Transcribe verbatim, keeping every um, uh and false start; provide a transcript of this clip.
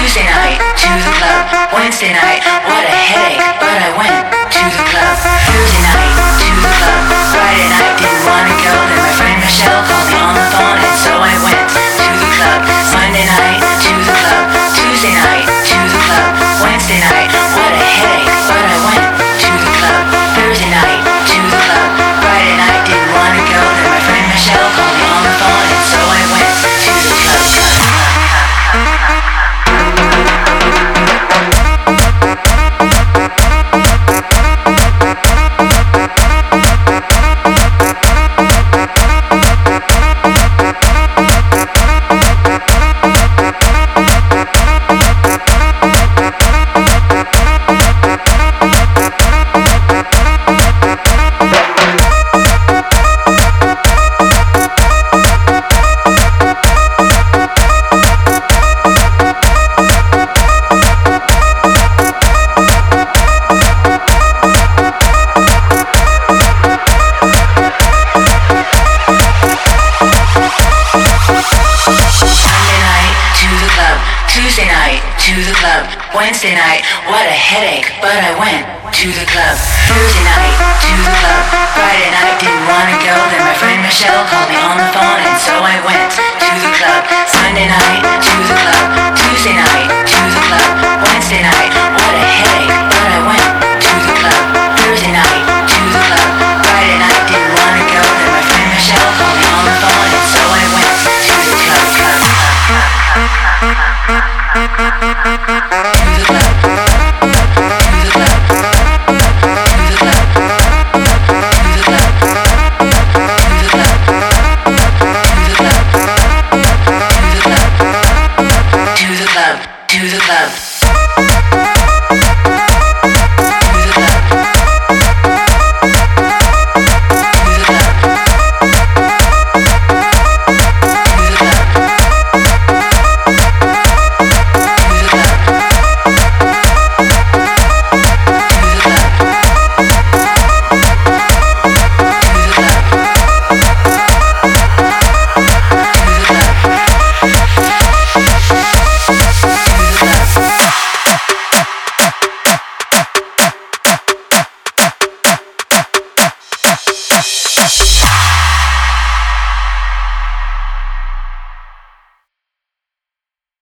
Tuesday night, to the club. Wednesday night, what a headache, but I went to the club. Thursday night, to the club. Friday night, didn't wanna go, then my friend Michelle called me on the phone, and so I went to the club. Monday night, to the club. Tuesday night, to the club. Wednesday night, what a headache, but I went to the club. Thursday night, to the club. Friday night, didn't wanna go, then my friend Michelle called me on the phone, and so I went to the club. Tuesday night, to the club. Wednesday night, what a headache, but I went to the club. Thursday night, to the club. Friday night, didn't wanna go, then my friend Michelle called me on the phone, and so I went to the club. Sunday night, to the club. Tuesday night, to the club. Wednesday night, what a headache, but I went to the club. Thursday night, to the club. Friday night, didn't wanna go, then my friend Michelle called me on the phone, and so I went to the club. club. To the club.